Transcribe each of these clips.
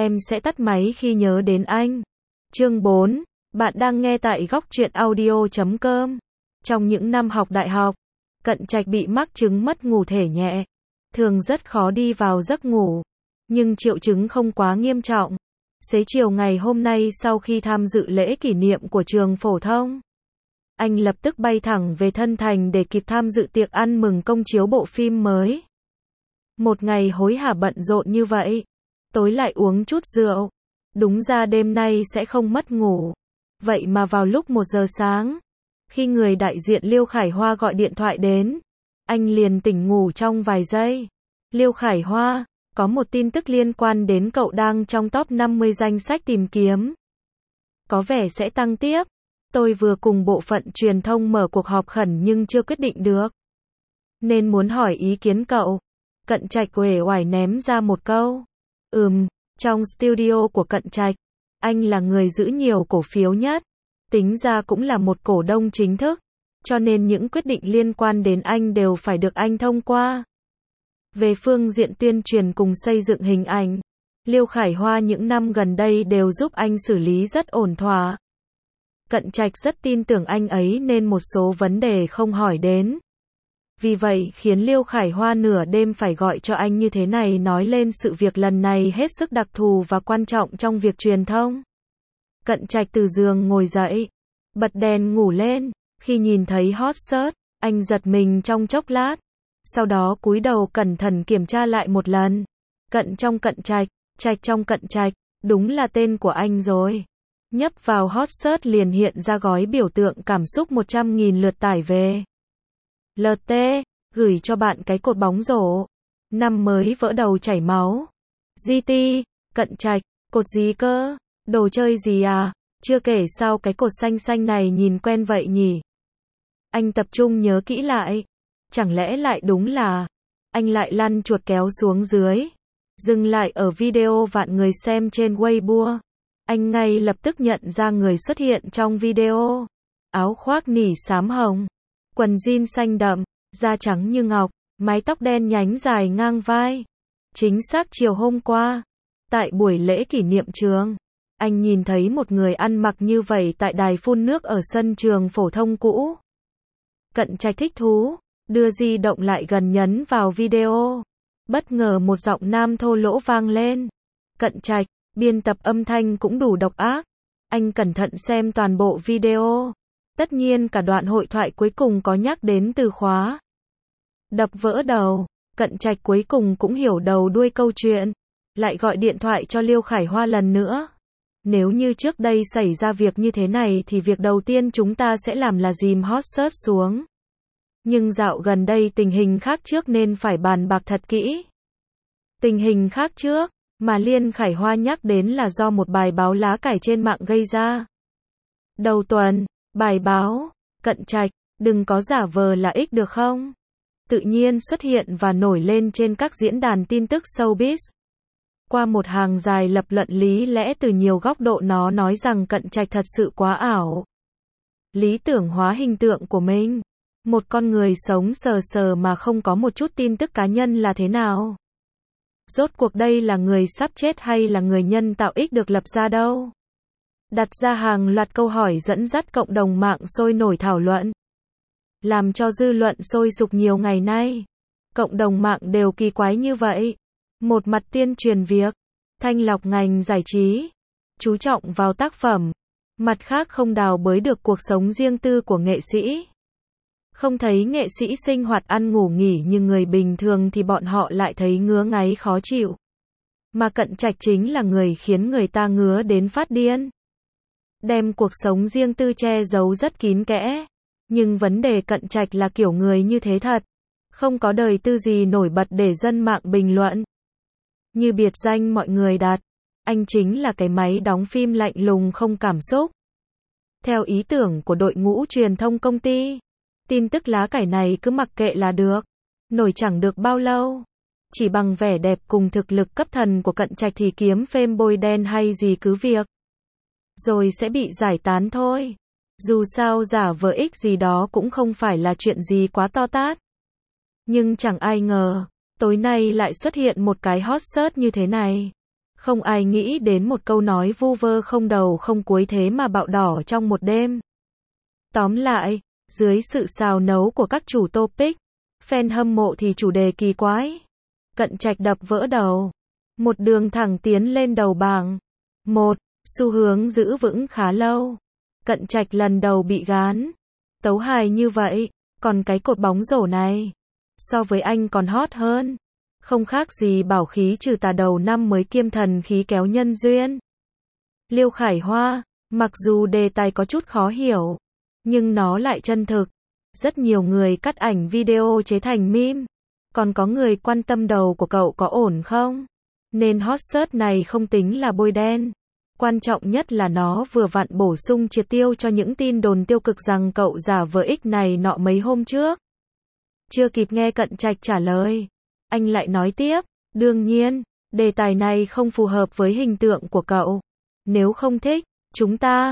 em sẽ tắt máy khi nhớ đến anh. Chương 4. Bạn đang nghe tại góc truyện audio.com. Trong những năm học đại học, Cận Trạch bị mắc chứng mất ngủ thể nhẹ. Thường rất khó đi vào giấc ngủ. Nhưng triệu chứng không quá nghiêm trọng. Xế chiều ngày hôm nay sau khi tham dự lễ kỷ niệm của trường phổ thông, anh lập tức bay thẳng về Thân Thành để kịp tham dự tiệc ăn mừng công chiếu bộ phim mới. Một ngày hối hả bận rộn như vậy, tối lại uống chút rượu. Đúng ra đêm nay sẽ không mất ngủ. Vậy mà vào lúc 1 giờ sáng, khi người đại diện Liêu Khải Hoa gọi điện thoại đến, anh liền tỉnh ngủ trong vài giây. Liêu Khải Hoa, có một tin tức liên quan đến cậu đang trong top 50 danh sách tìm kiếm. Có vẻ sẽ tăng tiếp. Tôi vừa cùng bộ phận truyền thông mở cuộc họp khẩn nhưng chưa quyết định được. Nên muốn hỏi ý kiến cậu. Cận Trạch uể oải ném ra một câu. Trong studio của Cận Trạch, anh là người giữ nhiều cổ phiếu nhất. Tính ra cũng là một cổ đông chính thức. Cho nên những quyết định liên quan đến anh đều phải được anh thông qua. Về phương diện tuyên truyền cùng xây dựng hình ảnh, Liêu Khải Hoa những năm gần đây đều giúp anh xử lý rất ổn thỏa. Cận Trạch rất tin tưởng anh ấy nên một số vấn đề không hỏi đến. Vì vậy khiến Liêu Khải Hoa nửa đêm phải gọi cho anh như thế này nói lên sự việc lần này hết sức đặc thù và quan trọng trong việc truyền thông. Cận Trạch từ giường ngồi dậy, bật đèn ngủ lên, khi nhìn thấy hot search, anh giật mình trong chốc lát. Sau đó cúi đầu cẩn thận kiểm tra lại một lần. Cận trong Cận Trạch, Trạch trong Cận Trạch, đúng là tên của anh rồi. Nhấp vào hot search liền hiện ra gói biểu tượng cảm xúc 100.000 lượt tải về. LT, gửi cho bạn cái cột bóng rổ. Năm mới vỡ đầu chảy máu. GT, Cận Trạch, cột gì cơ? Đồ chơi gì à? Chưa kể sao cái cột xanh xanh này nhìn quen vậy nhỉ? Anh tập trung nhớ kỹ lại. Chẳng lẽ lại đúng là... Anh lại lăn chuột kéo xuống dưới. Dừng lại ở video vạn người xem trên Weibo. Anh ngay lập tức nhận ra người xuất hiện trong video. Áo khoác nỉ xám hồng, quần jean xanh đậm, da trắng như ngọc, mái tóc đen nhánh dài ngang vai. Chính xác chiều hôm qua, tại buổi lễ kỷ niệm trường, anh nhìn thấy một người ăn mặc như vậy tại đài phun nước ở sân trường phổ thông cũ. Cận Trạch thích thú, đưa di động lại gần nhấn vào video. Bất ngờ một giọng nam thô lỗ vang lên. Cận Trạch, biên tập âm thanh cũng đủ độc ác. Anh cẩn thận xem toàn bộ video. Tất nhiên cả đoạn hội thoại cuối cùng có nhắc đến từ khóa. Đập vỡ đầu, Cận Trạch cuối cùng cũng hiểu đầu đuôi câu chuyện. Lại gọi điện thoại cho Liêu Khải Hoa lần nữa. Nếu như trước đây xảy ra việc như thế này thì việc đầu tiên chúng ta sẽ làm là dìm hot search xuống. Nhưng dạo gần đây tình hình khác trước nên phải bàn bạc thật kỹ. Tình hình khác trước mà Liên Khải Hoa nhắc đến là do một bài báo lá cải trên mạng gây ra. Đầu tuần, bài báo, Cận Trạch, đừng có giả vờ là ích được không? Tự nhiên xuất hiện và nổi lên trên các diễn đàn tin tức showbiz. Qua một hàng dài lập luận lý lẽ từ nhiều góc độ nó nói rằng Cận Trạch thật sự quá ảo. Lý tưởng hóa hình tượng của mình. Một con người sống sờ sờ mà không có một chút tin tức cá nhân là thế nào? Rốt cuộc đây là người sắp chết hay là người nhân tạo ích được lập ra đâu? Đặt ra hàng loạt câu hỏi dẫn dắt cộng đồng mạng sôi nổi thảo luận. Làm cho dư luận sôi sục nhiều ngày nay. Cộng đồng mạng đều kỳ quái như vậy. Một mặt tuyên truyền việc thanh lọc ngành giải trí, chú trọng vào tác phẩm. Mặt khác không đào bới được cuộc sống riêng tư của nghệ sĩ. Không thấy nghệ sĩ sinh hoạt ăn ngủ nghỉ như người bình thường thì bọn họ lại thấy ngứa ngáy khó chịu. Mà Cận Trạch chính là người khiến người ta ngứa đến phát điên. Đem cuộc sống riêng tư che giấu rất kín kẽ. Nhưng vấn đề Cận Trạch là kiểu người như thế thật. Không có đời tư gì nổi bật để dân mạng bình luận. Như biệt danh mọi người đặt, anh chính là cái máy đóng phim lạnh lùng không cảm xúc. Theo ý tưởng của đội ngũ truyền thông công ty, tin tức lá cải này cứ mặc kệ là được. Nổi chẳng được bao lâu. Chỉ bằng vẻ đẹp cùng thực lực cấp thần của Cận Trạch thì kiếm phêm bôi đen hay gì cứ việc. Rồi sẽ bị giải tán thôi. Dù sao giả vờ ích gì đó cũng không phải là chuyện gì quá to tát. Nhưng chẳng ai ngờ, tối nay lại xuất hiện một cái hot search như thế này. Không ai nghĩ đến một câu nói vu vơ không đầu không cuối thế mà bạo đỏ trong một đêm. Tóm lại, dưới sự xào nấu của các chủ topic, fan hâm mộ thì chủ đề kỳ quái. Cận Trạch đập vỡ đầu. Một đường thẳng tiến lên đầu bảng. Xu hướng giữ vững khá lâu. Cận Trạch lần đầu bị gán. Tấu hài như vậy, còn cái cột bóng rổ này, so với anh còn hot hơn. Không khác gì bảo khí trừ tà đầu năm mới kiêm thần khí kéo nhân duyên. Liêu Khải Hoa, mặc dù đề tài có chút khó hiểu, nhưng nó lại chân thực. Rất nhiều người cắt ảnh video chế thành meme. Còn có người quan tâm đầu của cậu có ổn không? Nên hot search này không tính là bôi đen. Quan trọng nhất là nó vừa vặn bổ sung triệt tiêu cho những tin đồn tiêu cực rằng cậu giả vờ X này nọ mấy hôm trước. Chưa kịp nghe Cận Trạch trả lời, anh lại nói tiếp, đương nhiên, đề tài này không phù hợp với hình tượng của cậu. Nếu không thích, chúng ta,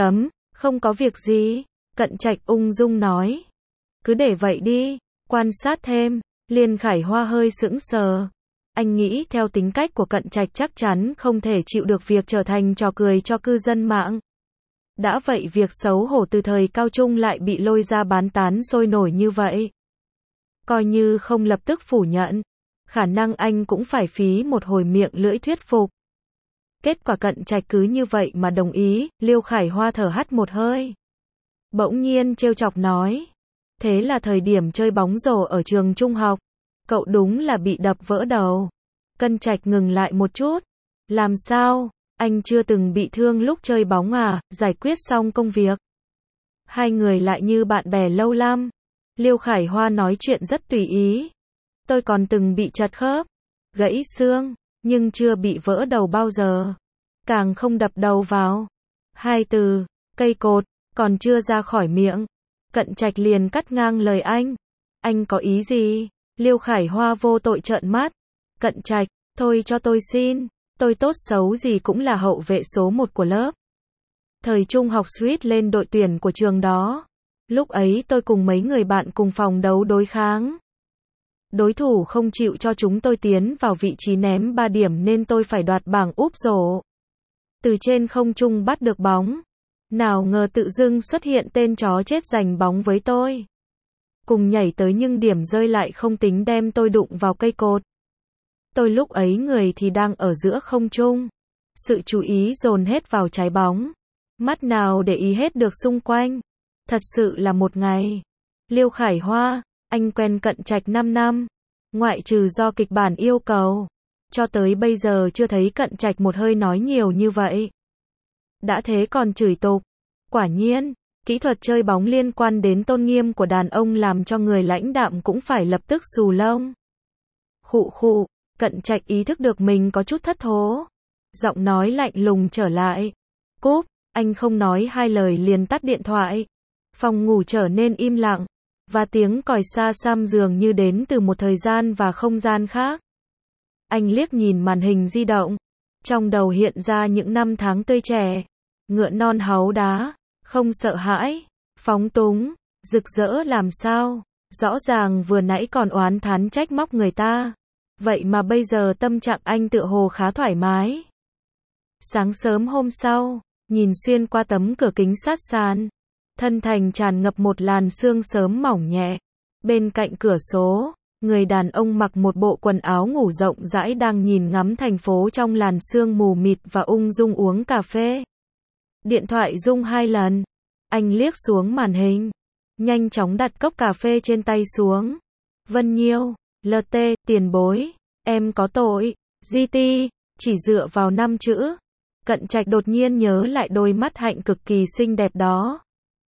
không có việc gì, Cận Trạch ung dung nói. Cứ để vậy đi, quan sát thêm, Liên Khải Hoa hơi sững sờ. Anh nghĩ theo tính cách của Cận Trạch chắc chắn không thể chịu được việc trở thành trò cười cho cư dân mạng. Đã vậy việc xấu hổ từ thời cao trung lại bị lôi ra bán tán sôi nổi như vậy. Coi như không lập tức phủ nhận, khả năng anh cũng phải phí một hồi miệng lưỡi thuyết phục. Kết quả Cận Trạch cứ như vậy mà đồng ý, Liêu Khải Hoa thở hắt một hơi. Bỗng nhiên trêu chọc nói, thế là thời điểm chơi bóng rổ ở trường trung học, cậu đúng là bị đập vỡ đầu. Cận Trạch ngừng lại một chút. Làm sao, anh chưa từng bị thương lúc chơi bóng à, giải quyết xong công việc. Hai người lại như bạn bè lâu lắm. Liêu Khải Hoa nói chuyện rất tùy ý. Tôi còn từng bị chật khớp, gãy xương, nhưng chưa bị vỡ đầu bao giờ. Càng không đập đầu vào. Hai từ, cây cột, còn chưa ra khỏi miệng. Cận Trạch liền cắt ngang lời anh. Anh có ý gì? Liêu Khải Hoa vô tội trợn mắt. Cận Trạch, thôi cho tôi xin, tôi tốt xấu gì cũng là hậu vệ số 1 của lớp. Thời trung học suýt lên đội tuyển của trường đó. Lúc ấy tôi cùng mấy người bạn cùng phòng đấu đối kháng. Đối thủ không chịu cho chúng tôi tiến vào vị trí ném 3 điểm nên tôi phải đoạt bảng úp rổ. Từ trên không trung bắt được bóng. Nào ngờ tự dưng xuất hiện tên chó chết giành bóng với tôi. Cùng nhảy tới nhưng điểm rơi lại không tính đem tôi đụng vào cây cột. Tôi lúc ấy người thì đang ở giữa không trung. Sự chú ý dồn hết vào trái bóng. Mắt nào để ý hết được xung quanh. Thật sự là một ngày. Liêu Khải Hoa, anh quen Cận Trạch 5 năm. Ngoại trừ do kịch bản yêu cầu. Cho tới bây giờ chưa thấy Cận Trạch một hơi nói nhiều như vậy. Đã thế còn chửi tục. Quả nhiên, kỹ thuật chơi bóng liên quan đến tôn nghiêm của đàn ông làm cho người lãnh đạm cũng phải lập tức xù lông. Khụ khụ, Cận Trạch ý thức được mình có chút thất thố. Giọng nói lạnh lùng trở lại. Cúp, anh không nói hai lời liền tắt điện thoại. Phòng ngủ trở nên im lặng. Và tiếng còi xa xăm dường như đến từ một thời gian và không gian khác. Anh liếc nhìn màn hình di động. Trong đầu hiện ra những năm tháng tươi trẻ. Ngựa non háu đá. Không sợ hãi. Phóng túng. Rực rỡ làm sao. Rõ ràng vừa nãy còn oán thán trách móc người ta. Vậy mà bây giờ tâm trạng anh tựa hồ khá thoải mái. Sáng sớm hôm sau, nhìn xuyên qua tấm cửa kính sát sàn. Thân thành tràn ngập một làn sương sớm mỏng nhẹ. Bên cạnh cửa sổ, người đàn ông mặc một bộ quần áo ngủ rộng rãi đang nhìn ngắm thành phố trong làn sương mù mịt và ung dung uống cà phê. Điện thoại rung 2 lần. Anh liếc xuống màn hình. Nhanh chóng đặt cốc cà phê trên tay xuống. Vân Nhiêu, LT, tiền bối. Em có tội. GT, chỉ dựa vào 5 chữ. Cận Trạch đột nhiên nhớ lại đôi mắt hạnh cực kỳ xinh đẹp đó.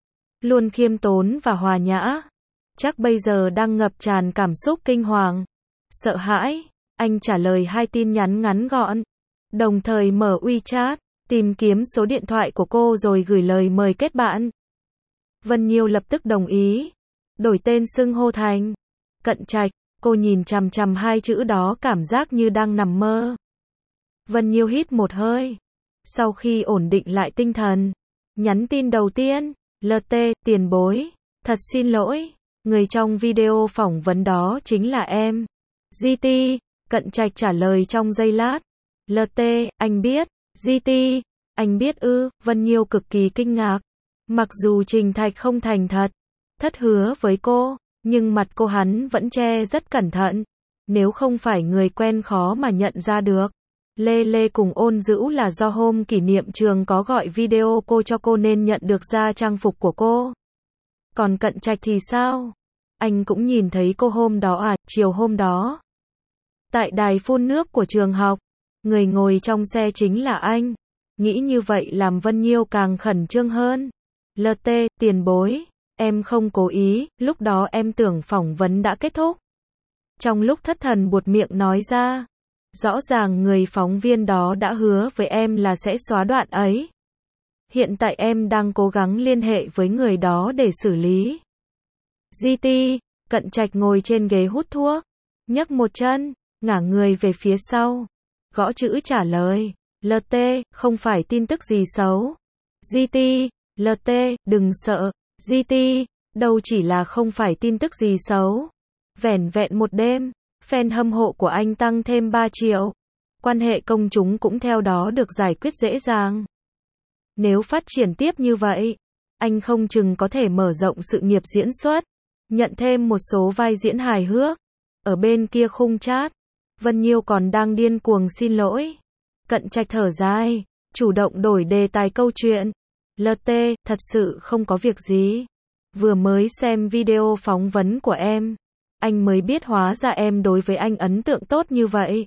Luôn khiêm tốn và hòa nhã. Chắc bây giờ đang ngập tràn cảm xúc kinh hoàng. Sợ hãi. Anh trả lời 2 tin nhắn ngắn gọn. Đồng thời mở WeChat, tìm kiếm số điện thoại của cô rồi gửi lời mời kết bạn. Vân Nhiêu lập tức đồng ý. Đổi tên xưng hô thành Cận Trạch. Cô nhìn chằm chằm 2 chữ đó cảm giác như đang nằm mơ. Vân Nhiêu hít một hơi. Sau khi ổn định lại tinh thần, nhắn tin đầu tiên. LT, tiền bối. Thật xin lỗi. Người trong video phỏng vấn đó chính là em. GT, Cận Trạch trả lời trong giây lát. LT, anh biết. GT, anh biết ư, Vân Nhiêu cực kỳ kinh ngạc. Mặc dù Trình Thạch không thành thật, thất hứa với cô, nhưng mặt cô hắn vẫn che rất cẩn thận. Nếu không phải người quen khó mà nhận ra được. Lê Lê cùng Ôn Dữu là do hôm kỷ niệm trường có gọi video cô cho cô nên nhận được ra trang phục của cô. Còn Cận Trạch thì sao? Anh cũng nhìn thấy cô hôm đó à, chiều hôm đó. Tại đài phun nước của trường học, người ngồi trong xe chính là anh. Nghĩ như vậy làm Vân Nhiêu càng khẩn trương hơn. LT, tiền bối, em không cố ý, lúc đó em tưởng phỏng vấn đã kết thúc. Trong lúc thất thần buột miệng nói ra, rõ ràng người phóng viên đó đã hứa với em là sẽ xóa đoạn ấy. Hiện tại em đang cố gắng liên hệ với người đó để xử lý. GT, Cận Trạch ngồi trên ghế hút thuốc, nhấc một chân, ngả người về phía sau, gõ chữ trả lời. LT, không phải tin tức gì xấu. GT, LT, đừng sợ. GT, đâu chỉ là không phải tin tức gì xấu. Vẻn vẹn một đêm, fan hâm mộ của anh tăng thêm 3 triệu. Quan hệ công chúng cũng theo đó được giải quyết dễ dàng. Nếu phát triển tiếp như vậy, anh không chừng có thể mở rộng sự nghiệp diễn xuất, nhận thêm một số vai diễn hài hước. Ở bên kia khung chat, Vân Nhiêu còn đang điên cuồng xin lỗi. Cận Trạch thở dài, chủ động đổi đề tài câu chuyện. LT, thật sự không có việc gì. Vừa mới xem video phỏng vấn của em, anh mới biết hóa ra em đối với anh ấn tượng tốt như vậy.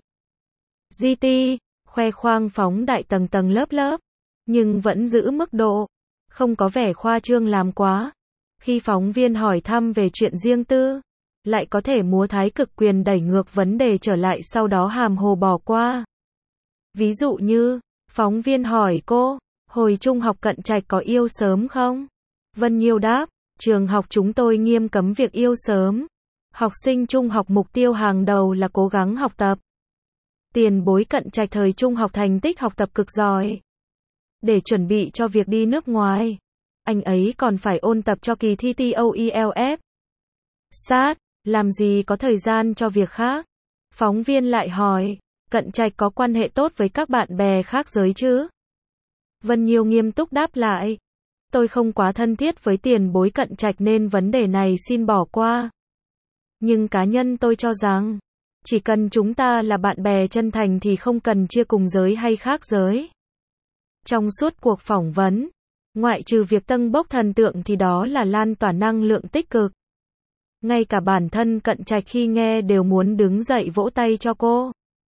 GT, khoe khoang phóng đại tầng tầng lớp lớp, nhưng vẫn giữ mức độ, không có vẻ khoa trương làm quá. Khi phóng viên hỏi thăm về chuyện riêng tư, lại có thể múa thái cực quyền đẩy ngược vấn đề trở lại sau đó hàm hồ bỏ qua. Ví dụ như, phóng viên hỏi cô, hồi trung học Cận Trạch có yêu sớm không? Vân Nhiêu đáp, trường học chúng tôi nghiêm cấm việc yêu sớm. Học sinh trung học mục tiêu hàng đầu là cố gắng học tập. Tiền bối Cận Trạch thời trung học thành tích học tập cực giỏi. Để chuẩn bị cho việc đi nước ngoài, anh ấy còn phải ôn tập cho kỳ thi TOEFL. Sát, làm gì có thời gian cho việc khác? Phóng viên lại hỏi, Cận Trạch có quan hệ tốt với các bạn bè khác giới chứ? Vân Nhiêu nghiêm túc đáp lại, tôi không quá thân thiết với tiền bối Cận Trạch nên vấn đề này xin bỏ qua. Nhưng cá nhân tôi cho rằng, chỉ cần chúng ta là bạn bè chân thành thì không cần chia cùng giới hay khác giới. Trong suốt cuộc phỏng vấn, ngoại trừ việc tâng bốc thần tượng thì đó là lan tỏa năng lượng tích cực. Ngay cả bản thân Cận Trạch khi nghe đều muốn đứng dậy vỗ tay cho cô.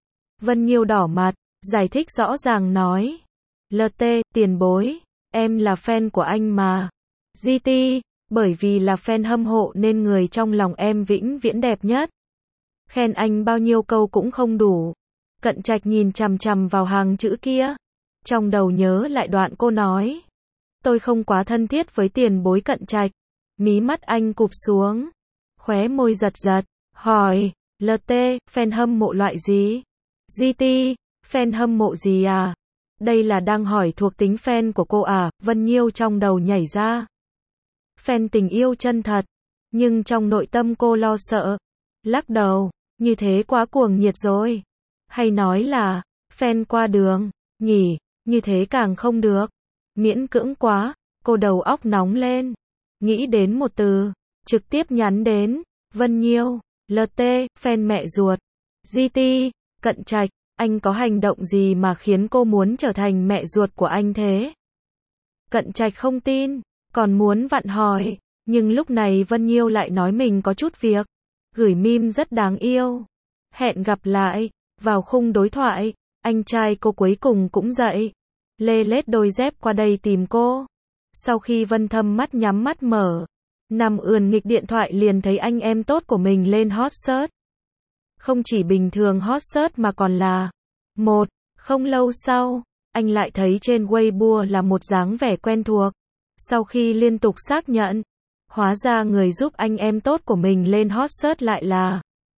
Vân Nhiêu đỏ mặt, giải thích rõ ràng nói. LT, tiền bối, em là fan của anh mà. GT, bởi vì là fan hâm mộ nên người trong lòng em vĩnh viễn đẹp nhất. Khen anh bao nhiêu câu cũng không đủ. Cận Trạch nhìn chằm chằm vào hàng chữ kia. Trong đầu nhớ lại đoạn cô nói. Tôi không quá thân thiết với tiền bối Cận Trạch. Mí mắt anh cụp xuống. Khóe môi giật giật. Hỏi, LT, fan hâm mộ loại gì? GT, fan hâm mộ gì à? Đây là đang hỏi thuộc tính fan của cô à? Vân Nhiêu trong đầu nhảy ra. Fan tình yêu chân thật. Nhưng trong nội tâm cô lo sợ. Lắc đầu, như thế quá cuồng nhiệt rồi. Hay nói là, fan qua đường, nhỉ, như thế càng không được. Miễn cưỡng quá, cô đầu óc nóng lên. Nghĩ đến một từ, trực tiếp nhắn đến, Vân Nhiêu, LT, fan mẹ ruột. GT, Cận Trạch, anh có hành động gì mà khiến cô muốn trở thành mẹ ruột của anh thế? Cận Trạch không tin, còn muốn vặn hỏi, nhưng lúc này Vân Nhiêu lại nói mình có chút việc. Gửi meme rất đáng yêu. Hẹn gặp lại. Vào khung đối thoại, anh trai cô cuối cùng cũng dậy. Lê lết đôi dép qua đây tìm cô. Sau khi Vân Thâm mắt nhắm mắt mở, nằm ườn nghịch điện thoại liền thấy anh em tốt của mình lên hot search. Không chỉ bình thường hot search mà còn là một. Không lâu sau, anh lại thấy trên Weibo là một dáng vẻ quen thuộc. Sau khi liên tục xác nhận, hóa ra người giúp anh em tốt của mình lên hot search lại là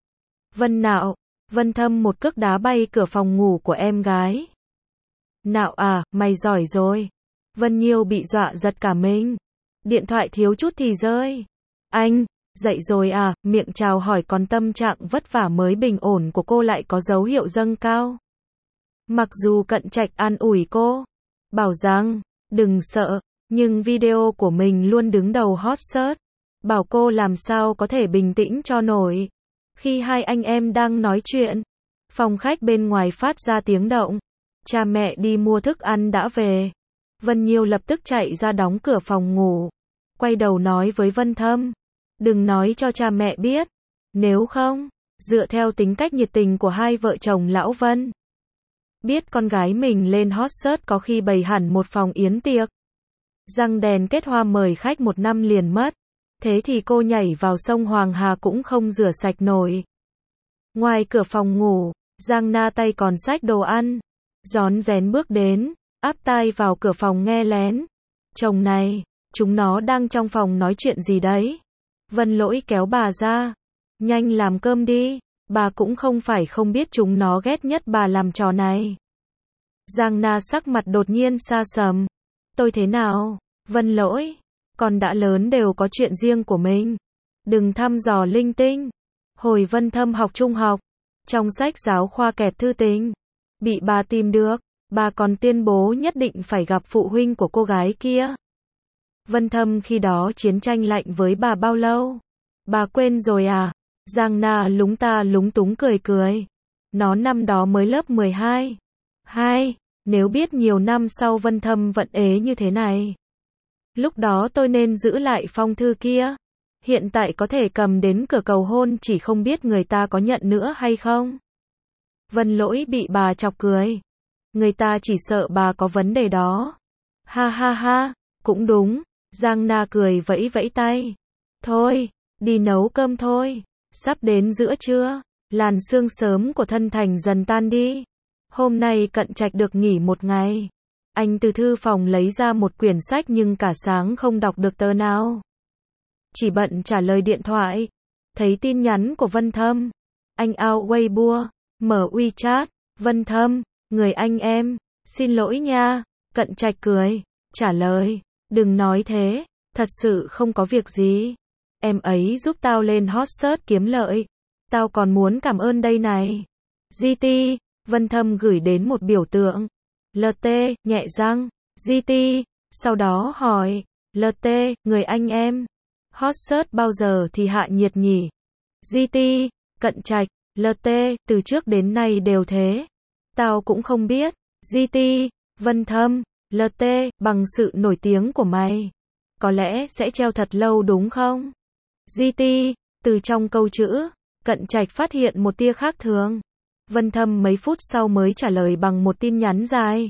Vân Nạo. Vân Thâm một cước đá bay cửa phòng ngủ của em gái. Nạo à, mày giỏi rồi. Vân Nhiêu bị dọa giật cả mình. Điện thoại thiếu chút thì rơi. Anh, dậy rồi à, miệng chào hỏi còn tâm trạng vất vả mới bình ổn của cô lại có dấu hiệu dâng cao. Mặc dù Cận Trạch an ủi cô, bảo rằng, đừng sợ, nhưng video của mình luôn đứng đầu hot search. Bảo cô làm sao có thể bình tĩnh cho nổi. Khi hai anh em đang nói chuyện, phòng khách bên ngoài phát ra tiếng động. Cha mẹ đi mua thức ăn đã về. Vân Nhiêu lập tức chạy ra đóng cửa phòng ngủ. Quay đầu nói với Vân Thâm, đừng nói cho cha mẹ biết. Nếu không, dựa theo tính cách nhiệt tình của hai vợ chồng lão Vân, biết con gái mình lên hot search có khi bày hẳn một phòng yến tiệc. Răng đèn kết hoa mời khách 1 năm liền mất. Thế thì cô nhảy vào sông Hoàng Hà cũng không rửa sạch nổi. Ngoài cửa phòng ngủ, Giang Na tay còn xách đồ ăn. Rón rén bước đến, áp tai vào cửa phòng nghe lén. Chồng này, chúng nó đang trong phòng nói chuyện gì đấy? Vân Lỗi kéo bà ra. Nhanh làm cơm đi, bà cũng không phải không biết chúng nó ghét nhất bà làm trò này. Giang Na sắc mặt đột nhiên xa sầm. Tôi thế nào? Vân Lỗi, con đã lớn đều có chuyện riêng của mình. Đừng thăm dò linh tinh. Hồi Vân Thâm học trung học, trong sách giáo khoa kẹp thư tình, bị bà tìm được, bà còn tuyên bố nhất định phải gặp phụ huynh của cô gái kia. Vân Thâm khi đó chiến tranh lạnh với bà bao lâu? Bà quên rồi à? Giang Na lúng ta lúng túng cười cười. Nó năm đó mới lớp 12. Nếu biết nhiều năm sau Vân Thâm vẫn ế như thế này. Lúc đó tôi nên giữ lại phong thư kia. Hiện tại có thể cầm đến cửa cầu hôn, chỉ không biết người ta có nhận nữa hay không. Vân Lỗi bị bà chọc cười. Người ta chỉ sợ bà có vấn đề đó. Ha ha ha, cũng đúng. Giang Na cười vẫy vẫy tay. Thôi, đi nấu cơm thôi. Sắp đến giữa trưa, làn sương sớm của Thân Thành dần tan đi. Hôm nay Cận Trạch được nghỉ 1 ngày. Anh từ thư phòng lấy ra một quyển sách nhưng cả sáng không đọc được tờ nào. Chỉ bận trả lời điện thoại. Thấy tin nhắn của Vân Thâm. Anh out Weibo, mở WeChat. Vân Thâm, người anh em, xin lỗi nha. Cận Trạch cười, trả lời, đừng nói thế, thật sự không có việc gì. Em ấy giúp tao lên hot search kiếm lợi. Tao còn muốn cảm ơn đây này. GT, Vân Thâm gửi đến một biểu tượng. LT, nhẹ răng. GT, sau đó hỏi. LT, người anh em. Hot search bao giờ thì hạ nhiệt nhỉ? GT, Cận Trạch. LT, từ trước đến nay đều thế. Tao cũng không biết. GT, Vân Thâm. LT, bằng sự nổi tiếng của mày, có lẽ sẽ treo thật lâu đúng không? GT, từ trong câu chữ, Cận Trạch phát hiện một tia khác thường. Vân Thâm mấy phút sau mới trả lời bằng một tin nhắn dài.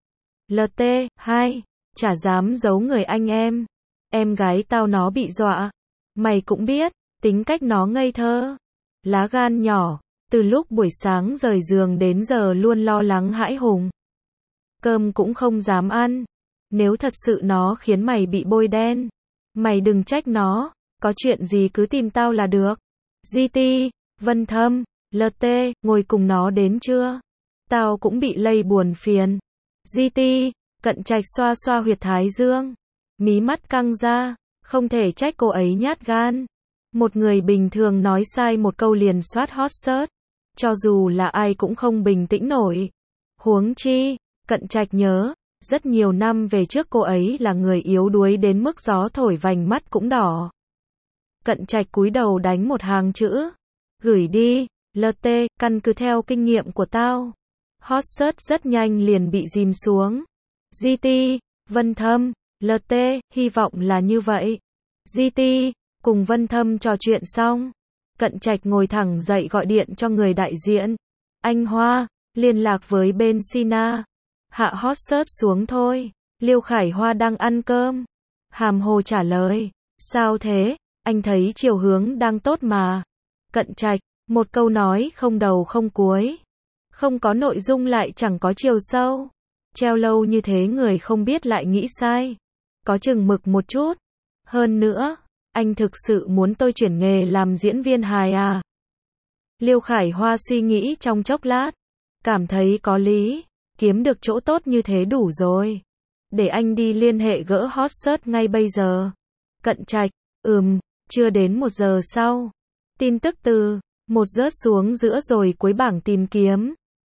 LT, 2, chả dám giấu người anh em gái tao nó bị dọa. Mày cũng biết, tính cách nó ngây thơ, lá gan nhỏ, từ lúc buổi sáng rời giường đến giờ luôn lo lắng hãi hùng. Cơm cũng không dám ăn. Nếu thật sự nó khiến mày bị bôi đen, mày đừng trách nó, có chuyện gì cứ tìm tao là được. GT, Vân Thâm, LT, ngồi cùng nó đến chưa? Tao cũng bị lây buồn phiền. GT, Cận Trạch xoa xoa huyệt thái dương, mí mắt căng ra, không thể trách cô ấy nhát gan. Một người bình thường nói sai một câu liền soát hot search, cho dù là ai cũng không bình tĩnh nổi. Huống chi, Cận Trạch nhớ, rất nhiều năm về trước cô ấy là người yếu đuối đến mức gió thổi vành mắt cũng đỏ. Cận Trạch cúi đầu đánh một hàng chữ. Gửi đi, LT, căn cứ theo kinh nghiệm của tao. Hot search rất nhanh liền bị dìm xuống. GT, Vân Thâm, LT, hy vọng là như vậy. GT, cùng Vân Thâm trò chuyện xong. Cận Trạch ngồi thẳng dậy gọi điện cho người đại diện. Anh Hoa, liên lạc với bên Sina. Hạ hot search xuống thôi. Liêu Khải Hoa đang ăn cơm. Hàm hồ trả lời. Sao thế? Anh thấy chiều hướng đang tốt mà. Cận Trạch, một câu nói không đầu không cuối. Không có nội dung lại chẳng có chiều sâu. Treo lâu như thế người không biết lại nghĩ sai. Có chừng mực một chút. Hơn nữa, anh thực sự muốn tôi chuyển nghề làm diễn viên hài à? Liêu Khải Hoa suy nghĩ trong chốc lát. Cảm thấy có lý. Kiếm được chỗ tốt như thế đủ rồi. Để anh đi liên hệ gỡ hot search ngay bây giờ. Cận Trạch, chưa đến 1 giờ sau. Tin tức từ 1 rớt xuống giữa rồi cuối bảng tìm kiếm.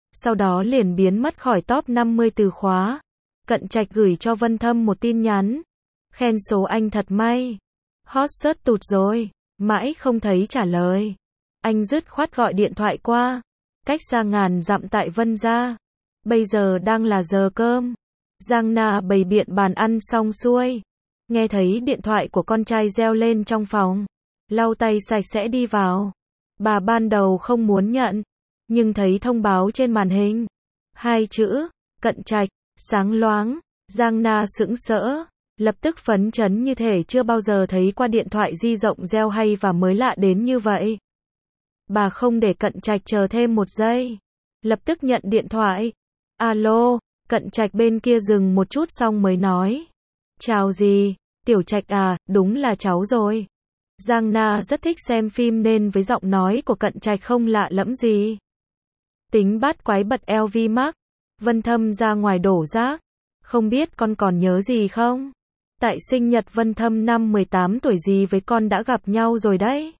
sau đó liền biến mất khỏi top 50 từ khóa. Cận Trạch gửi cho Vân Thâm một tin nhắn. Khen số anh thật may. Hot search tụt rồi. Mãi không thấy trả lời. Anh dứt khoát gọi điện thoại qua. Cách xa ngàn dặm tại Vân gia. Bây giờ đang là giờ cơm. Giang Na bày biện bàn ăn xong xuôi. Nghe thấy điện thoại của con trai reo lên trong phòng. Lau tay sạch sẽ đi vào. Bà ban đầu không muốn nhận. Nhưng thấy thông báo trên màn hình. 2 chữ, Cận Trạch, sáng loáng. Giang Na sững sỡ. Lập tức phấn chấn như thể chưa bao giờ thấy qua điện thoại di động reo hay và mới lạ đến như vậy. Bà không để Cận Trạch chờ thêm một giây. Lập tức nhận điện thoại. Alo, Cận Trạch bên kia dừng một chút xong mới nói. Chào gì, Tiểu Trạch à, đúng là cháu rồi. Giang Na rất thích xem phim nên với giọng nói của Cận Trạch không lạ lẫm gì. Tính bắt quái bật LV Max. Vân Thâm ra ngoài đổ rác. Không biết con còn nhớ gì không? Tại sinh nhật Vân Thâm năm 18 tuổi dì với con đã gặp nhau rồi đấy.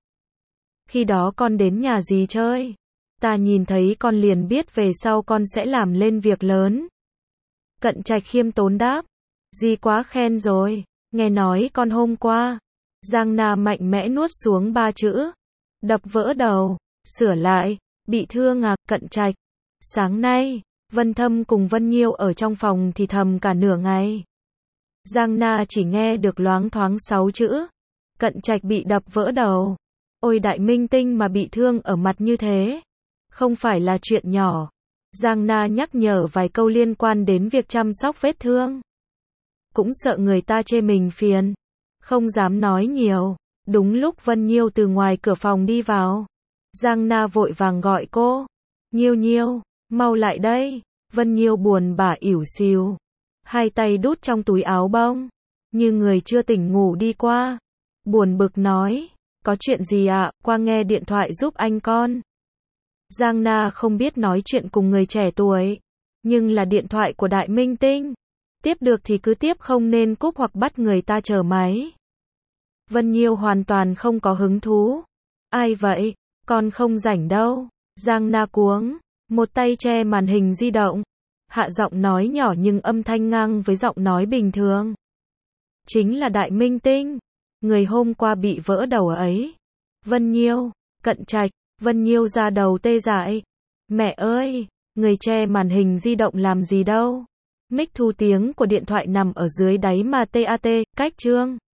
Khi đó con đến nhà dì chơi. Ta nhìn thấy con liền biết về sau con sẽ làm lên việc lớn. Cận Trạch khiêm tốn đáp. Dì quá khen rồi. Nghe nói con hôm qua. Giang Na mạnh mẽ nuốt xuống 3 chữ. Đập vỡ đầu. Sửa lại. Bị thương à, Cận Trạch. Sáng nay, Vân Thâm cùng Vân Nhiêu ở trong phòng thì thầm cả nửa ngày. Giang Na chỉ nghe được loáng thoáng 6 chữ. Cận Trạch bị đập vỡ đầu. Ôi đại minh tinh mà bị thương ở mặt như thế. Không phải là chuyện nhỏ. Giang Na nhắc nhở vài câu liên quan đến việc chăm sóc vết thương. Cũng sợ người ta chê mình phiền. Không dám nói nhiều. Đúng lúc Vân Nhiêu từ ngoài cửa phòng đi vào. Giang Na vội vàng gọi cô. Nhiêu Nhiêu, mau lại đây. Vân Nhiêu buồn bã ỉu xìu. Hai tay đút trong túi áo bông. Như người chưa tỉnh ngủ đi qua. Buồn bực nói. Có chuyện gì ạ, qua nghe điện thoại giúp anh con. Giang Na không biết nói chuyện cùng người trẻ tuổi. Nhưng là điện thoại của đại minh tinh. Tiếp được thì cứ tiếp không nên cúp hoặc bắt người ta chờ máy. Vân Nhiêu hoàn toàn không có hứng thú. Ai vậy? Con không rảnh đâu. Giang Na cuống. Một tay che màn hình di động. Hạ giọng nói nhỏ nhưng âm thanh ngang với giọng nói bình thường. Chính là đại minh tinh. Người hôm qua bị vỡ đầu ấy. Vân Nhiêu. Cận Trạch. Vân Nhiêu ra đầu tê dại. Mẹ ơi, người che màn hình di động làm gì đâu. Mic thu tiếng của điện thoại nằm ở dưới đáy mà TAT, cách chương.